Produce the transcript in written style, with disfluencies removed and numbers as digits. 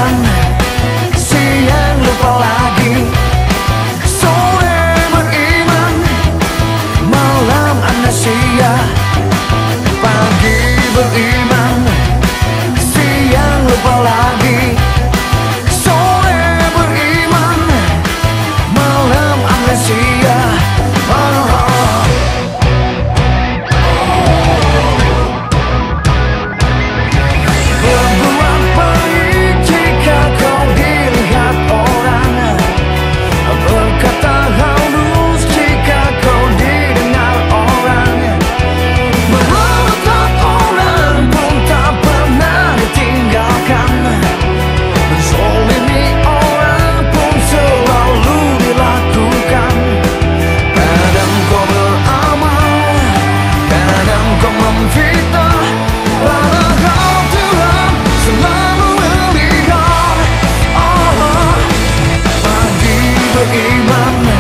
beriman, siang lupa lagi. Sore beriman, malam amnesia. Pagi beriman, siang lupa lagi. Sore beriman, malam amnesia. Berbuat baik jika kau dilihat orang, berkata halus jika kau didengar orang, merawat orang pun tak pernah ditinggalkan, menzolimi orang pun selalu dilakukan. Kadang kau beramal, kadang kau memfitnah, padahal Tuhan selalu melihat. Pagi beriman,